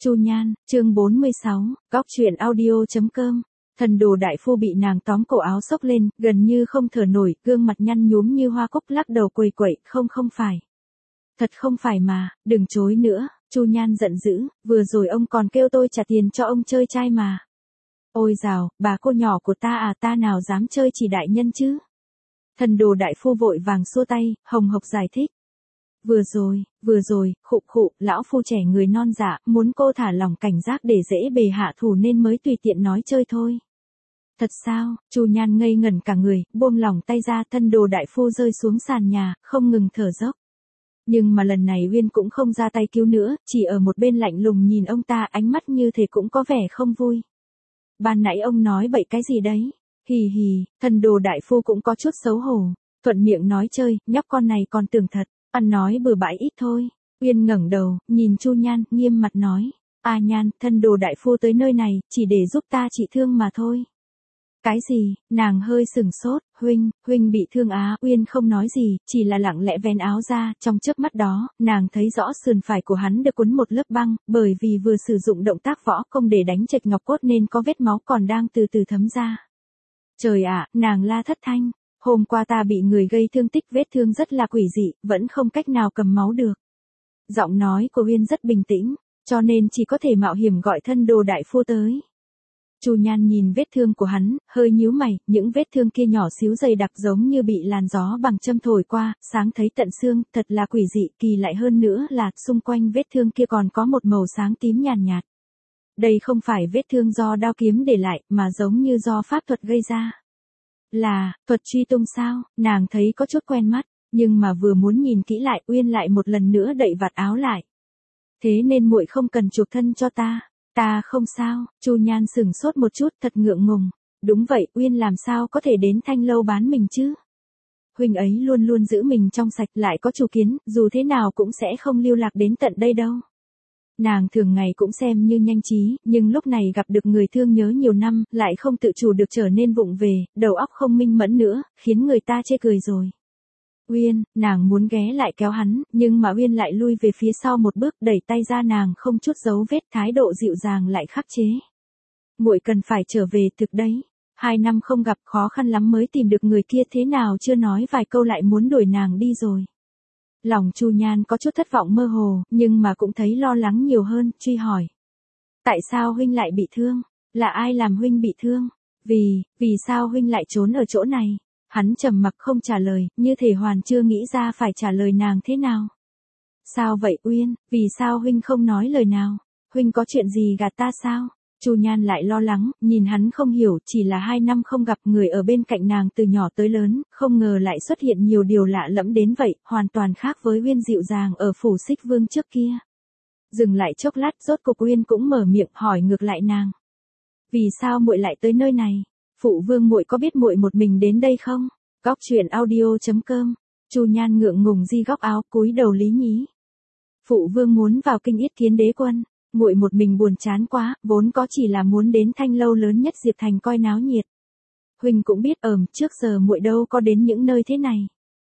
Chu Nhan, chương 46, góc truyện audio.com. Thần đồ đại phu bị nàng tóm cổ áo xốc lên, gần như không thở nổi, gương mặt nhăn nhúm như hoa cúc lắc đầu quầy quậy, không phải. Thật không phải mà, đừng chối nữa, Chu Nhan giận dữ, vừa rồi ông còn kêu tôi trả tiền cho ông chơi trai mà. Ôi dào, bà cô nhỏ của ta à, ta nào dám chơi chỉ đại nhân chứ. Thần đồ đại phu vội vàng xua tay, hồng hộc giải thích. Vừa rồi, khụ, lão phu trẻ người non dạ, muốn cô thả lỏng cảnh giác để dễ bề hạ thủ nên mới tùy tiện nói chơi thôi. Thật sao? Chu Nhan ngây ngẩn cả người, buông lỏng tay ra, thân đồ đại phu rơi xuống sàn nhà, không ngừng thở dốc. Nhưng mà lần này Uyên cũng không ra tay cứu nữa, chỉ ở một bên lạnh lùng nhìn ông ta, ánh mắt như thể cũng có vẻ không vui. Ban nãy ông nói bậy cái gì đấy? Hì, thần đồ đại phu cũng có chút xấu hổ, thuận miệng nói chơi, nhóc con này còn tưởng thật. Ăn nói bừa bãi ít thôi. Uyên ngẩng đầu, nhìn Chu Nhan, nghiêm mặt nói. À Nhan, thân đồ đại phu tới nơi này, chỉ để giúp ta trị thương mà thôi. Cái gì? Nàng hơi sừng sốt. Huynh bị thương á. Uyên không nói gì, chỉ là lặng lẽ vén áo ra, trong chớp mắt đó, nàng thấy rõ sườn phải của hắn được quấn một lớp băng, bởi vì vừa sử dụng động tác võ công để đánh trạch ngọc cốt nên có vết máu còn đang từ từ thấm ra. Trời ạ, nàng la thất thanh. Hôm qua ta bị người gây thương tích, vết thương rất là quỷ dị, vẫn không cách nào cầm máu được. Giọng nói của Uyên rất bình tĩnh, cho nên chỉ có thể mạo hiểm gọi thân đồ đại phu tới. Chu Nhan nhìn vết thương của hắn, hơi nhíu mày, những vết thương kia nhỏ xíu dày đặc giống như bị làn gió bằng châm thổi qua, sáng thấy tận xương, thật là quỷ dị, kỳ lại hơn nữa là xung quanh vết thương kia còn có một màu sáng tím nhàn nhạt. Đây không phải vết thương do đao kiếm để lại, mà giống như do pháp thuật gây ra. Là, thuật truy tung sao? Nàng thấy có chút quen mắt, nhưng mà vừa muốn nhìn kỹ lại, Uyên lại một lần nữa đậy vạt áo lại. Thế nên muội không cần chuộc thân cho ta. Ta không sao. Chu Nhan sửng sốt một chút, thật ngượng ngùng. Đúng vậy, Uyên làm sao có thể đến Thanh Lâu bán mình chứ? Huynh ấy luôn luôn giữ mình trong sạch, lại có chủ kiến, dù thế nào cũng sẽ không lưu lạc đến tận đây đâu. Nàng thường ngày cũng xem như nhanh trí, nhưng lúc này gặp được người thương nhớ nhiều năm, lại không tự chủ được trở nên vụng về, đầu óc không minh mẫn nữa, khiến người ta chê cười rồi. Uyên, nàng muốn ghé lại kéo hắn, nhưng mà Uyên lại lui về phía sau một bước, đẩy tay ra, nàng không chút dấu vết, thái độ dịu dàng lại khắc chế. Muội cần phải trở về thực đấy. 2 năm không gặp, khó khăn lắm mới tìm được người kia, thế nào chưa nói vài câu lại muốn đuổi nàng đi rồi. Lòng Chu Nhan có chút thất vọng mơ hồ, nhưng mà cũng thấy lo lắng nhiều hơn, truy hỏi. Tại sao huynh lại bị thương? Là ai làm huynh bị thương? Vì sao huynh lại trốn ở chỗ này? Hắn trầm mặc không trả lời, như thể hoàn chưa nghĩ ra phải trả lời nàng thế nào. Sao vậy Uyên, vì sao huynh không nói lời nào? Huynh có chuyện gì gạt ta sao? Chu Nhan lại lo lắng, nhìn hắn không hiểu, chỉ là 2 năm không gặp, người ở bên cạnh nàng từ nhỏ tới lớn, không ngờ lại xuất hiện nhiều điều lạ lẫm đến vậy, hoàn toàn khác với Uyên dịu dàng ở phủ Xích Vương trước kia. Dừng lại chốc lát, rốt cục Uyên cũng mở miệng hỏi ngược lại nàng. Vì sao muội lại tới nơi này? Phụ vương muội có biết muội một mình đến đây không? Góc truyện audio.com. Chu Nhan ngượng ngùng di góc áo, cúi đầu lý nhí. Phụ vương muốn vào kinh yết kiến đế quân. Muội một mình buồn chán quá, vốn có chỉ là muốn đến Thanh Lâu lớn nhất Diệp Thành coi náo nhiệt. Huynh cũng biết trước giờ muội đâu có đến những nơi thế này.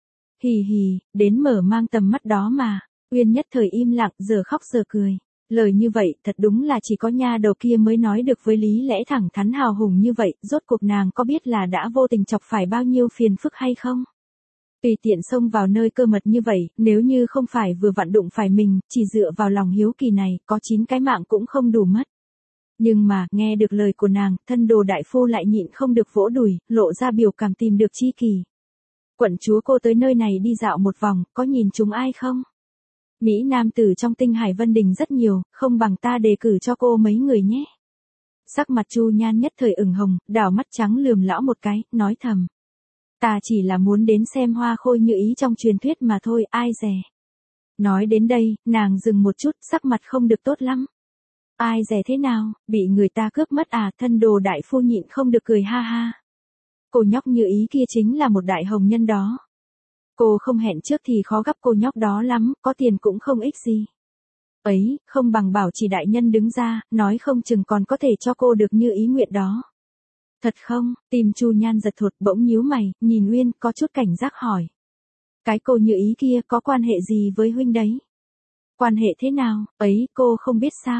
Hì, đến mở mang tầm mắt đó mà. Uyên nhất thời im lặng, giờ khóc giờ cười. Lời như vậy, thật đúng là chỉ có nha đầu kia mới nói được với lý lẽ thẳng thắn hào hùng như vậy, rốt cuộc nàng có biết là đã vô tình chọc phải bao nhiêu phiền phức hay không? Tùy tiện xông vào nơi cơ mật như vậy, nếu như không phải vừa vặn đụng phải mình, chỉ dựa vào lòng hiếu kỳ này, có 9 cái mạng cũng không đủ mất. Nhưng mà, nghe được lời của nàng, thân đồ đại phu lại nhịn không được vỗ đùi, lộ ra biểu cảm tìm được chi kỳ. Quận chúa, cô tới nơi này đi dạo một vòng, có nhìn chúng ai không? Mỹ nam tử trong Tinh Hải Vân Đình rất nhiều, không bằng ta đề cử cho cô mấy người nhé. Sắc mặt Chu Nhan nhất thời ửng hồng, đảo mắt trắng lườm lão một cái, nói thầm. Ta chỉ là muốn đến xem hoa khôi như ý trong truyền thuyết mà thôi, ai dè. Nói đến đây, nàng dừng một chút, sắc mặt không được tốt lắm. Ai dè thế nào, bị người ta cướp mất à? Thân đồ đại phu nhịn không được cười ha ha. Cô nhóc như ý kia chính là một đại hồng nhân đó. Cô không hẹn trước thì khó gặp cô nhóc đó lắm, có tiền cũng không ích gì. Ấy, không bằng bảo chỉ đại nhân đứng ra, nói không chừng còn có thể cho cô được như ý nguyện đó. Thật không? Tim Chu Nhan giật thụt, bỗng nhíu mày, nhìn Uyên, có chút cảnh giác hỏi. Cái cô như ý kia có quan hệ gì với huynh đấy? Quan hệ thế nào? Ấy, cô không biết sao?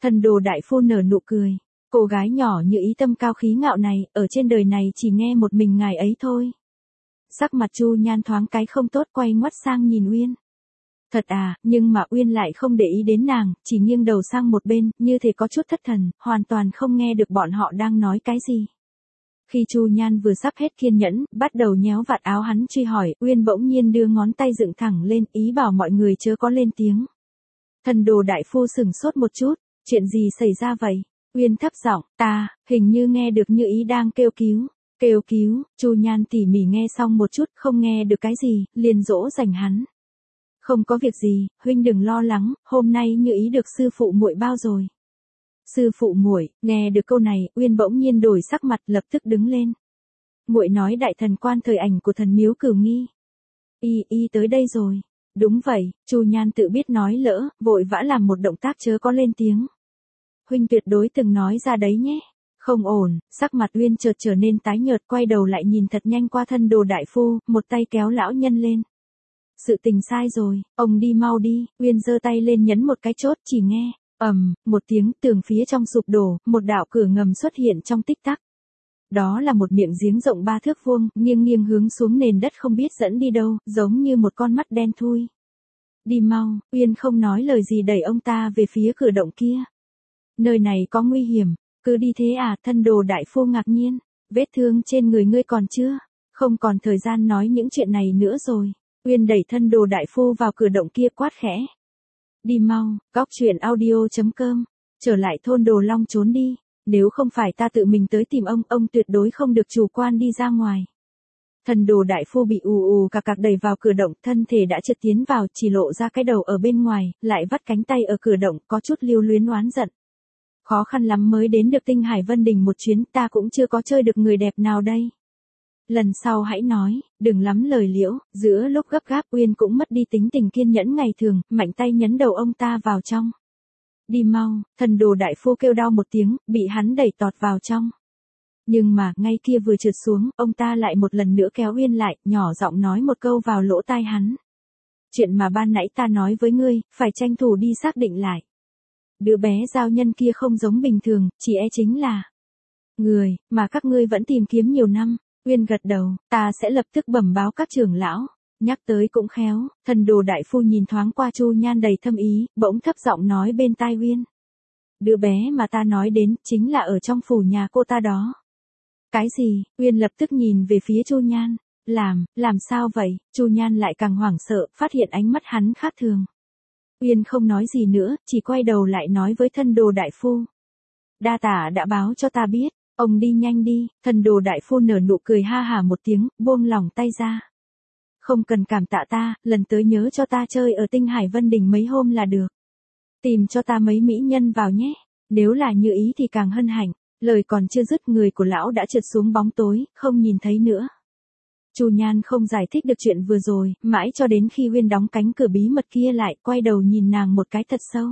Thần đồ đại phu nở nụ cười. Cô gái nhỏ như ý tâm cao khí ngạo này, ở trên đời này chỉ nghe một mình ngài ấy thôi. Sắc mặt Chu Nhan thoáng cái không tốt, quay ngoắt sang nhìn Uyên. Thật à, nhưng mà Uyên lại không để ý đến nàng, chỉ nghiêng đầu sang một bên, như thể có chút thất thần, hoàn toàn không nghe được bọn họ đang nói cái gì. Khi Chu Nhan vừa sắp hết kiên nhẫn, bắt đầu nhéo vạt áo hắn truy hỏi, Uyên bỗng nhiên đưa ngón tay dựng thẳng lên, ý bảo mọi người chớ có lên tiếng. Thần đồ đại phu sửng sốt một chút, chuyện gì xảy ra vậy? Uyên thấp giọng, ta, hình như nghe được như ý đang kêu cứu. Kêu cứu, Chu Nhan tỉ mỉ nghe xong một chút, không nghe được cái gì, liền dỗ dành hắn. Không có việc gì, huynh đừng lo lắng, hôm nay như ý được sư phụ muội bao rồi. Sư phụ muội, nghe được câu này, Uyên bỗng nhiên đổi sắc mặt, lập tức đứng lên. Muội nói đại thần quan thời ảnh của thần miếu Cửu Nghi. Y tới đây rồi. Đúng vậy, Chu Nhan tự biết nói lỡ, vội vã làm một động tác chớ có lên tiếng. Huynh tuyệt đối từng nói ra đấy nhé. Không ổn, sắc mặt Uyên chợt trở nên tái nhợt, quay đầu lại nhìn thật nhanh qua thân đồ đại phu, một tay kéo lão nhân lên. Sự tình sai rồi, ông đi mau đi. Uyên giơ tay lên nhấn một cái chốt, chỉ nghe một tiếng, tường phía trong sụp đổ, một đạo cửa ngầm xuất hiện trong tích tắc. Đó là một miệng giếng rộng 3 thước vuông, nghiêng nghiêng hướng xuống nền đất không biết dẫn đi đâu, giống như một con mắt đen thui. Đi mau, Uyên không nói lời gì đẩy ông ta về phía cửa động kia. Nơi này có nguy hiểm, cứ đi thế à? Thân đồ đại phu ngạc nhiên, vết thương trên người ngươi còn chưa? Không còn thời gian nói những chuyện này nữa rồi. Uyên đẩy thân đồ đại phu vào cửa động kia quát khẽ. Đi mau, góc truyện audio.com, trở lại thôn Đồ Long trốn đi, nếu không phải ta tự mình tới tìm ông tuyệt đối không được chủ quan đi ra ngoài. Thần đồ đại phu bị ù cạc đẩy vào cửa động, thân thể đã trượt tiến vào, chỉ lộ ra cái đầu ở bên ngoài, lại vắt cánh tay ở cửa động, có chút lưu luyến oán giận. Khó khăn lắm mới đến được Tinh Hải Vân Đình một chuyến, ta cũng chưa có chơi được người đẹp nào đây. Lần sau hãy nói, đừng lắm lời liễu. Giữa lúc gấp gáp, Uyên cũng mất đi tính tình kiên nhẫn ngày thường, mạnh tay nhấn đầu ông ta vào trong. Đi mau, thần đồ đại phu kêu đau một tiếng, bị hắn đẩy tọt vào trong. Nhưng mà, ngay kia vừa trượt xuống, ông ta lại một lần nữa kéo Uyên lại, nhỏ giọng nói một câu vào lỗ tai hắn. Chuyện mà ban nãy ta nói với ngươi, phải tranh thủ đi xác định lại. Đứa bé giao nhân kia không giống bình thường, chỉ chính là người mà các ngươi vẫn tìm kiếm nhiều năm. Uyên gật đầu, ta sẽ lập tức bẩm báo các trưởng lão. Nhắc tới cũng khéo, thần đồ đại phu nhìn thoáng qua Chu Nhan đầy thâm ý, bỗng thấp giọng nói bên tai Uyên. Đứa bé mà ta nói đến, chính là ở trong phủ nhà cô ta đó. Cái gì? Uyên lập tức nhìn về phía Chu Nhan. Làm sao vậy? Chu Nhan lại càng hoảng sợ, phát hiện ánh mắt hắn khác thường. Uyên không nói gì nữa, chỉ quay đầu lại nói với thân đồ đại phu. Đa tả đã báo cho ta biết, ông đi nhanh đi. Thần đồ đại phu nở nụ cười ha hả một tiếng, buông lỏng tay ra. Không cần cảm tạ ta, lần tới nhớ cho ta chơi ở Tinh Hải Vân Đình mấy hôm là được. Tìm cho ta mấy mỹ nhân vào nhé, nếu là như ý thì càng hân hạnh. Lời còn chưa dứt, người của lão đã trượt xuống bóng tối, không nhìn thấy nữa. Chu Nhan không giải thích được chuyện vừa rồi, mãi cho đến khi Uyên đóng cánh cửa bí mật kia lại, quay đầu nhìn nàng một cái thật sâu.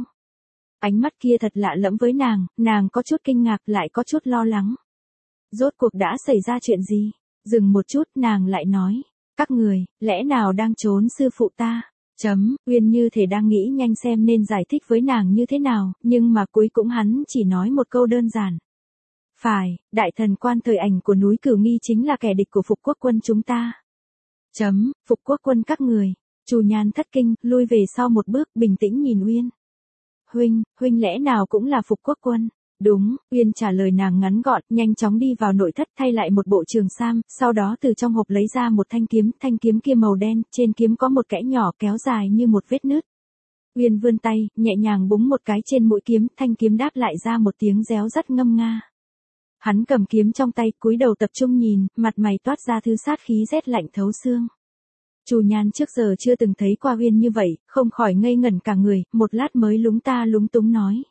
Ánh mắt kia thật lạ lẫm với nàng có chút kinh ngạc lại có chút lo lắng. Rốt cuộc đã xảy ra chuyện gì? Dừng một chút, nàng lại nói, các người, lẽ nào đang trốn sư phụ ta? Uyên như thể đang nghĩ nhanh xem nên giải thích với nàng như thế nào, nhưng mà cuối cùng hắn chỉ nói một câu đơn giản. Phải, đại thần quan thời ảnh của núi Cửu Nghi chính là kẻ địch của Phục Quốc quân chúng ta. Phục Quốc quân các người. Chu Nhan thất kinh, lui về sau một bước, bình tĩnh nhìn Uyên. Huynh lẽ nào cũng là Phục Quốc quân? Đúng, Uyên trả lời nàng ngắn gọn, nhanh chóng đi vào nội thất thay lại một bộ trường sam, sau đó từ trong hộp lấy ra một thanh kiếm kia màu đen, trên kiếm có một kẽ nhỏ kéo dài như một vết nứt. Uyên vươn tay, nhẹ nhàng búng một cái trên mũi kiếm, thanh kiếm đáp lại ra một tiếng réo rắt ngâm nga. Hắn cầm kiếm trong tay, cúi đầu tập trung nhìn, mặt mày toát ra thứ sát khí rét lạnh thấu xương. Chu Nhan trước giờ chưa từng thấy qua Uyên như vậy, không khỏi ngây ngẩn cả người, một lát mới lúng túng nói.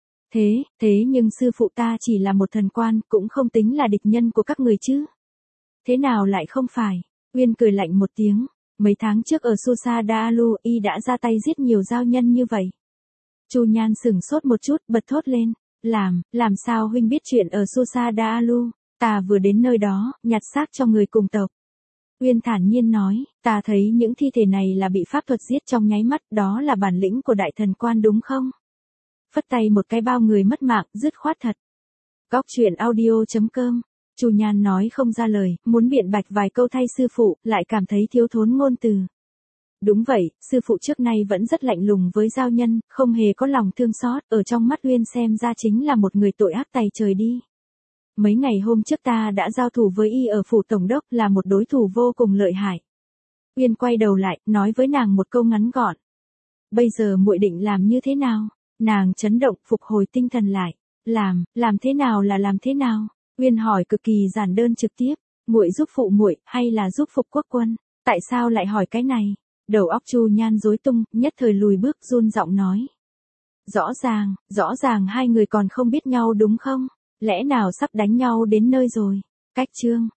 Thế nhưng sư phụ ta chỉ là một thần quan, cũng không tính là địch nhân của các người chứ. Thế nào lại không phải? Uyên cười lạnh một tiếng, mấy tháng trước ở Susa Daalu, y đã ra tay giết nhiều giao nhân như vậy. Chu Nhan sửng sốt một chút, bật thốt lên. Làm sao huynh biết chuyện ở Susa Daalu? Ta vừa đến nơi đó, nhặt xác cho người cùng tộc. Uyên thản nhiên nói, ta thấy những thi thể này là bị pháp thuật giết trong nháy mắt, đó là bản lĩnh của đại thần quan đúng không? Phất tay một cái bao người mất mạng, dứt khoát thật. Góc chuyện audio.com. Chu Nhan nói không ra lời, muốn biện bạch vài câu thay sư phụ, lại cảm thấy thiếu thốn ngôn từ. Đúng vậy, sư phụ trước nay vẫn rất lạnh lùng với giao nhân, không hề có lòng thương xót, ở trong mắt Uyên xem ra chính là một người tội ác tày trời đi. Mấy ngày hôm trước ta đã giao thủ với y ở phủ tổng đốc, là một đối thủ vô cùng lợi hại. Uyên quay đầu lại, nói với nàng một câu ngắn gọn. Bây giờ muội định làm như thế nào? Nàng chấn động, phục hồi tinh thần lại. Làm thế nào là làm thế nào? Uyên hỏi cực kỳ giản đơn trực tiếp. Muội giúp phụ muội, hay là giúp Phục Quốc quân? Tại sao lại hỏi cái này? Đầu óc Chu Nhan rối tung, nhất thời lùi bước, run giọng nói. Rõ ràng hai người còn không biết nhau đúng không? Lẽ nào sắp đánh nhau đến nơi rồi? Cách chương.